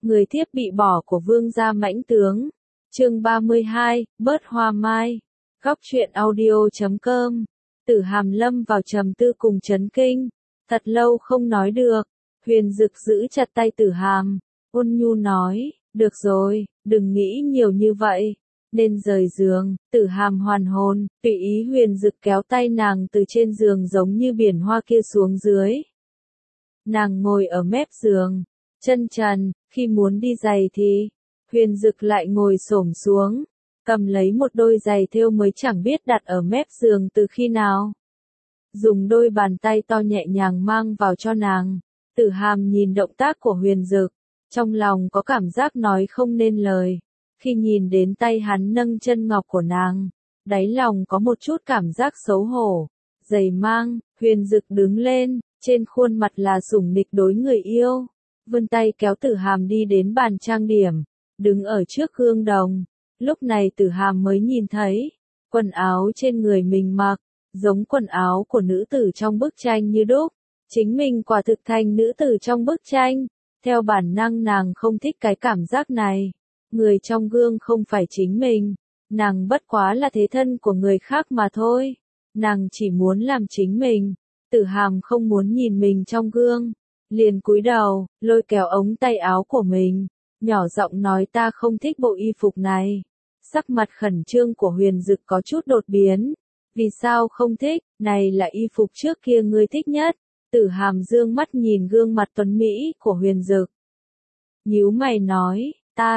Người thiếp bị bỏ của vương gia mãnh tướng. Chương 32, bớt hoa mai. Góc truyện audio.com. Tử Hàm lâm vào trầm tư cùng chấn kinh. Thật lâu không nói được. Huyền Dực giữ chặt tay Tử Hàm, ôn nhu nói, được rồi, đừng nghĩ nhiều như vậy. Nên rời giường. Tử Hàm hoàn hồn, tùy ý Huyền Dực kéo tay nàng từ trên giường giống như biển hoa kia xuống dưới. Nàng ngồi ở mép giường, chân trần, khi muốn đi giày thì, Huyền Dực lại ngồi xổm xuống, cầm lấy một đôi giày thêu mới chẳng biết đặt ở mép giường từ khi nào. Dùng đôi bàn tay to nhẹ nhàng mang vào cho nàng. Tử Hàm nhìn động tác của Huyền Dực, trong lòng có cảm giác nói không nên lời. Khi nhìn đến tay hắn nâng chân ngọc của nàng, đáy lòng có một chút cảm giác xấu hổ. Giày mang, Huyền Dực đứng lên, trên khuôn mặt là sủng nịch đối người yêu. Vươn tay kéo Tử Hàm đi đến bàn trang điểm, đứng ở trước gương đồng. Lúc này Tử Hàm mới nhìn thấy, quần áo trên người mình mặc, giống quần áo của nữ tử trong bức tranh như đúc. Chính mình quả thực thành nữ tử trong bức tranh. Theo bản năng nàng không thích cái cảm giác này. Người trong gương không phải chính mình. Nàng bất quá là thế thân của người khác mà thôi. Nàng chỉ muốn làm chính mình. Tử Hàm không muốn nhìn mình trong gương. Liền cúi đầu, lôi kéo ống tay áo của mình. Nhỏ giọng nói ta không thích bộ y phục này. Sắc mặt khẩn trương của Huyền Dực có chút đột biến. Vì sao không thích, này là y phục trước kia ngươi thích nhất. Tử Hàm dương mắt nhìn gương mặt tuấn Mỹ của Huyền Dực. Nhíu mày nói,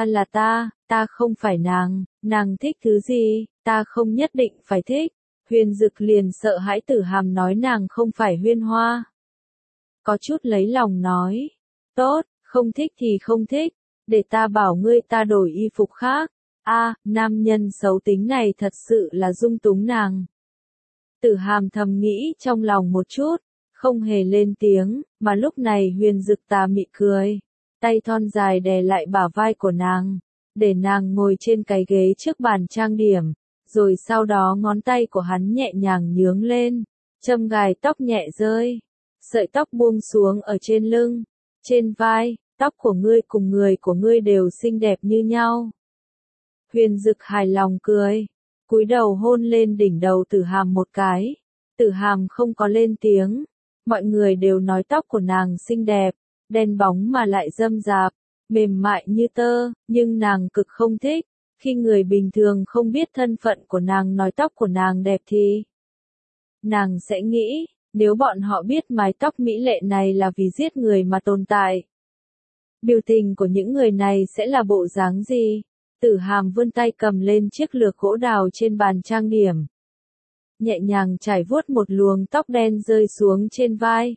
ta không phải nàng thích thứ gì, ta không nhất định phải thích. Huyền Dực liền sợ hãi Tử Hàm nói nàng không phải Huyên Hoa. Có chút lấy lòng nói, tốt, không thích thì không thích, để ta bảo ngươi ta đổi y phục khác. Nam nhân xấu tính này thật sự là dung túng nàng. Tử Hàm thầm nghĩ trong lòng một chút, không hề lên tiếng, mà lúc này Huyền Dực tà mị cười, tay thon dài đè lại bả vai của nàng, để nàng ngồi trên cái ghế trước bàn trang điểm, rồi sau đó ngón tay của hắn nhẹ nhàng nhướng lên, châm gài tóc nhẹ rơi, sợi tóc buông xuống ở trên lưng, trên vai, tóc của ngươi cùng người của ngươi đều xinh đẹp như nhau. Huyền Dực hài lòng cười, cúi đầu hôn lên đỉnh đầu Tử Hàm một cái. Tử Hàm không có lên tiếng. Mọi người đều nói tóc của nàng xinh đẹp, đen bóng mà lại râm rạp, mềm mại như tơ, nhưng nàng cực không thích. Khi người bình thường không biết thân phận của nàng nói tóc của nàng đẹp thì nàng sẽ nghĩ, nếu bọn họ biết mái tóc mỹ lệ này là vì giết người mà tồn tại, biểu tình của những người này sẽ là bộ dáng gì? Tử Hàm vươn tay cầm lên chiếc lược gỗ đào trên bàn trang điểm, nhẹ nhàng trải vuốt một luồng tóc đen rơi xuống trên vai.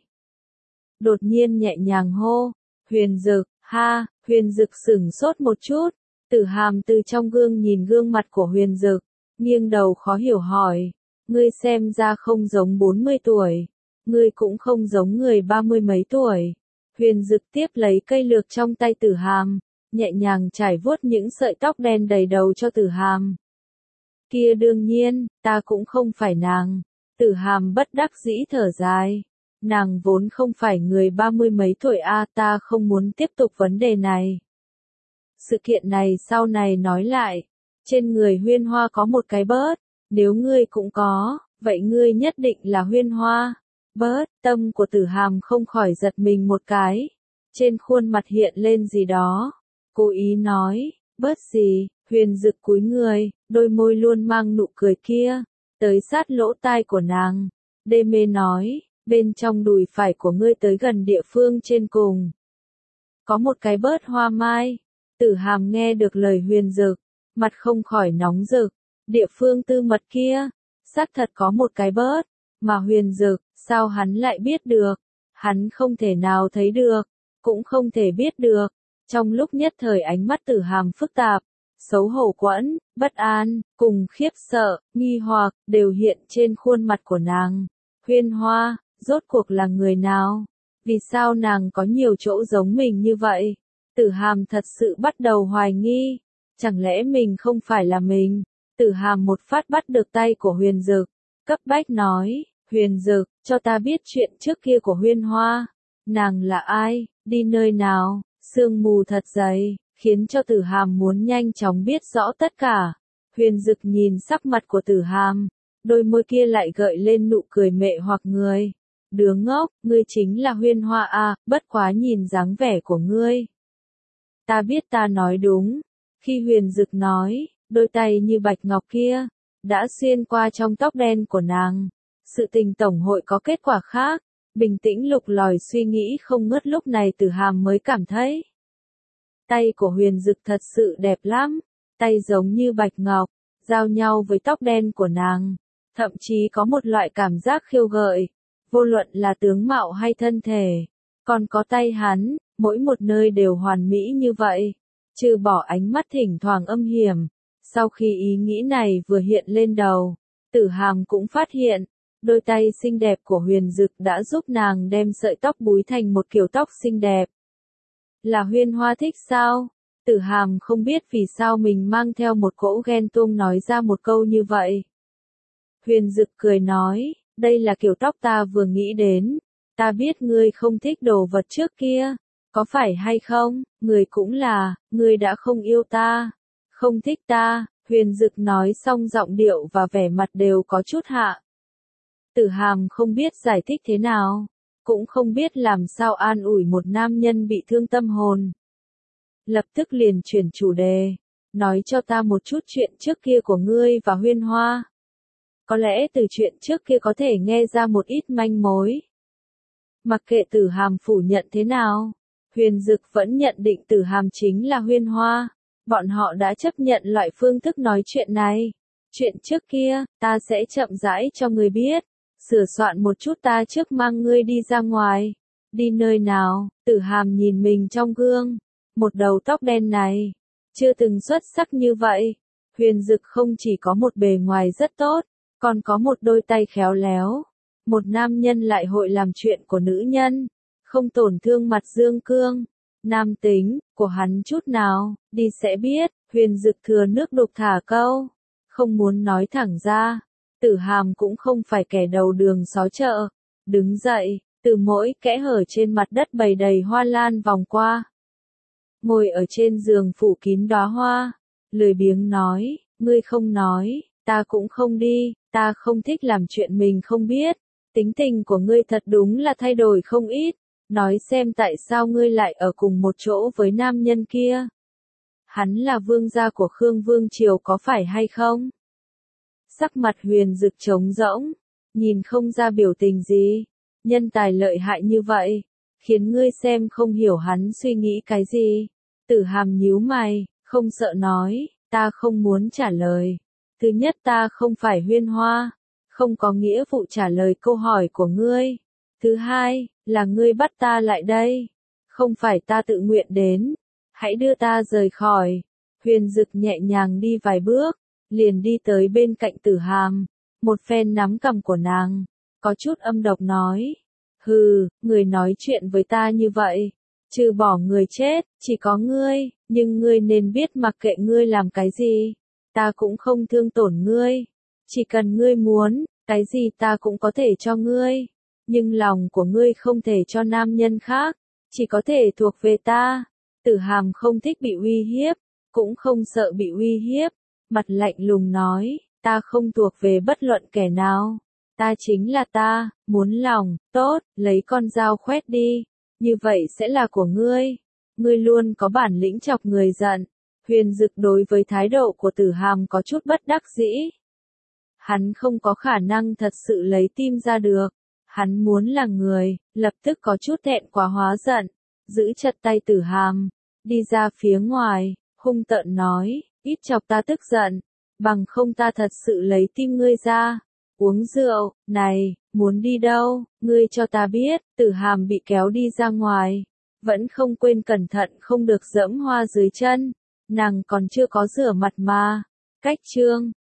Đột nhiên nhẹ nhàng hô, Huyền Dực, ha. Huyền Dực sửng sốt một chút. Tử Hàm từ trong gương nhìn gương mặt của Huyền Dực, nghiêng đầu khó hiểu hỏi, ngươi xem ra không giống 40 tuổi, ngươi cũng không giống người 30 mấy tuổi. Huyền Dực tiếp lấy cây lược trong tay Tử Hàm, nhẹ nhàng trải vuốt những sợi tóc đen đầy đầu cho Tử Hàm. Kia đương nhiên, ta cũng không phải nàng. Tử Hàm bất đắc dĩ thở dài. Nàng vốn không phải người 30 mấy tuổi ta không muốn tiếp tục vấn đề này. Sự kiện này sau này nói lại. Trên người Huyên Hoa có một cái bớt, nếu ngươi cũng có, vậy ngươi nhất định là Huyên Hoa. Bớt, tâm của Tử Hàm không khỏi giật mình một cái. Trên khuôn mặt hiện lên gì đó. Cố ý nói, bớt gì? Huyền Dực cúi người, đôi môi luôn mang nụ cười kia, tới sát lỗ tai của nàng. Đê mê nói, bên trong đùi phải của ngươi tới gần địa phương trên cùng. Có một cái bớt hoa mai. Tử Hàm nghe được lời Huyền Dực, mặt không khỏi nóng rực. Địa phương tư mật kia, xác thật có một cái bớt, mà Huyền Dực, sao hắn lại biết được? Hắn không thể nào thấy được, cũng không thể biết được. Trong lúc nhất thời ánh mắt Tử Hàm phức tạp, xấu hổ quẫn, bất an, cùng khiếp sợ, nghi hoặc, đều hiện trên khuôn mặt của nàng. Huyên Hoa, rốt cuộc là người nào? Vì sao nàng có nhiều chỗ giống mình như vậy? Tử Hàm thật sự bắt đầu hoài nghi. Chẳng lẽ mình không phải là mình? Tử Hàm một phát bắt được tay của Huyền Dực, cấp bách nói, Huyền Dực, cho ta biết chuyện trước kia của Huyên Hoa. Nàng là ai, đi nơi nào, Sương mù thật dày, khiến cho Tử Hàm muốn nhanh chóng biết rõ tất cả. Huyền Dực nhìn sắc mặt của Tử Hàm, đôi môi kia lại gợi lên nụ cười mệ hoặc người. Đứa ngốc, ngươi chính là Huyên Hoa à, bất quá nhìn dáng vẻ của ngươi. Ta biết ta nói đúng. Khi Huyền Dực nói, đôi tay như bạch ngọc kia, đã xuyên qua trong tóc đen của nàng. Sự tình tổng hội có kết quả khác. Bình tĩnh lục lọi suy nghĩ không ngớt, lúc này Tử Hàm mới cảm thấy. Tay của Huyền Dực thật sự đẹp lắm. Tay giống như bạch ngọc, giao nhau với tóc đen của nàng. Thậm chí có một loại cảm giác khiêu gợi. Vô luận là tướng mạo hay thân thể. Còn có tay hắn, mỗi một nơi đều hoàn mỹ như vậy. Trừ bỏ ánh mắt thỉnh thoảng âm hiểm. Sau khi ý nghĩ này vừa hiện lên đầu, Tử Hàm cũng phát hiện, đôi tay xinh đẹp của Huyền Dực đã giúp nàng đem sợi tóc búi thành một kiểu tóc xinh đẹp. Là Huyên Hoa thích sao? Tử Hàm không biết vì sao mình mang theo một cỗ ghen tuông nói ra một câu như vậy. Huyền Dực cười nói, đây là kiểu tóc ta vừa nghĩ đến. Ta biết ngươi không thích đồ vật trước kia. Có phải hay không? Ngươi cũng là, ngươi đã không yêu ta. Không thích ta. Huyền Dực nói xong giọng điệu và vẻ mặt đều có chút hạ. Tử Hàm không biết giải thích thế nào. Cũng không biết làm sao an ủi một nam nhân bị thương tâm hồn. Lập tức liền chuyển chủ đề. Nói cho ta một chút chuyện trước kia của ngươi và Huyên Hoa. Có lẽ từ chuyện trước kia có thể nghe ra một ít manh mối. Mặc kệ Tử Hàm phủ nhận thế nào, Huyền Dực vẫn nhận định Tử Hàm chính là Huyên Hoa. Bọn họ đã chấp nhận loại phương thức nói chuyện này. Chuyện trước kia, ta sẽ chậm rãi cho ngươi biết. Sửa soạn một chút ta trước mang ngươi đi ra ngoài. Đi nơi nào? Tử Hàm nhìn mình trong gương. Một đầu tóc đen này. Chưa từng xuất sắc như vậy. Huyền Dực không chỉ có một bề ngoài rất tốt, còn có một đôi tay khéo léo. Một nam nhân lại hội làm chuyện của nữ nhân. Không tổn thương mặt dương cương. Nam tính, của hắn chút nào, đi sẽ biết. Huyền Dực thừa nước đục thả câu. Không muốn nói thẳng ra. Tử Hàm cũng không phải kẻ đầu đường xó chợ. Đứng dậy, từ mỗi kẽ hở trên mặt đất bày đầy hoa lan vòng qua. Ngồi ở trên giường phủ kín đóa hoa. Lười biếng nói, ngươi không nói, ta cũng không đi, ta không thích làm chuyện mình không biết. Tính tình của ngươi thật đúng là thay đổi không ít. Nói xem tại sao ngươi lại ở cùng một chỗ với nam nhân kia. Hắn là vương gia của Khương Vương Triều có phải hay không? Sắc mặt Huyền Dực trống rỗng, nhìn không ra biểu tình gì. Nhân tài lợi hại như vậy, khiến ngươi xem không hiểu hắn suy nghĩ cái gì. Tử Hàm nhíu mày, không sợ nói, ta không muốn trả lời. Thứ nhất, ta không phải Huyên Hoa, không có nghĩa vụ trả lời câu hỏi của ngươi. Thứ hai, là ngươi bắt ta lại đây, không phải ta tự nguyện đến. Hãy đưa ta rời khỏi. Huyền Dực nhẹ nhàng đi vài bước, liền đi tới bên cạnh Tử Hàm, một phen nắm cằm của nàng, có chút âm độc nói. Hừ, người nói chuyện với ta như vậy, trừ bỏ người chết, chỉ có ngươi, nhưng ngươi nên biết mặc kệ ngươi làm cái gì, ta cũng không thương tổn ngươi. Chỉ cần ngươi muốn, cái gì ta cũng có thể cho ngươi, nhưng lòng của ngươi không thể cho nam nhân khác, chỉ có thể thuộc về ta. Tử Hàm không thích bị uy hiếp, cũng không sợ bị uy hiếp, mặt lạnh lùng nói, ta không thuộc về bất luận kẻ nào. Ta chính là ta, muốn lòng, tốt, lấy con dao khoét đi, như vậy sẽ là của ngươi. Ngươi luôn có bản lĩnh chọc người giận. Huyền Dực đối với thái độ của Tử Hàm có chút bất đắc dĩ. Hắn không có khả năng thật sự lấy tim ra được. Hắn muốn là người, lập tức có chút thẹn quá hóa giận, giữ chặt tay Tử Hàm, đi ra phía ngoài, hung tợn nói, ít chọc ta tức giận, bằng không ta thật sự lấy tim ngươi ra. Uống rượu, này, muốn đi đâu, ngươi cho ta biết. Tử Hàm bị kéo đi ra ngoài, vẫn không quên cẩn thận không được dẫm hoa dưới chân, nàng còn chưa có rửa mặt mà. Cách chương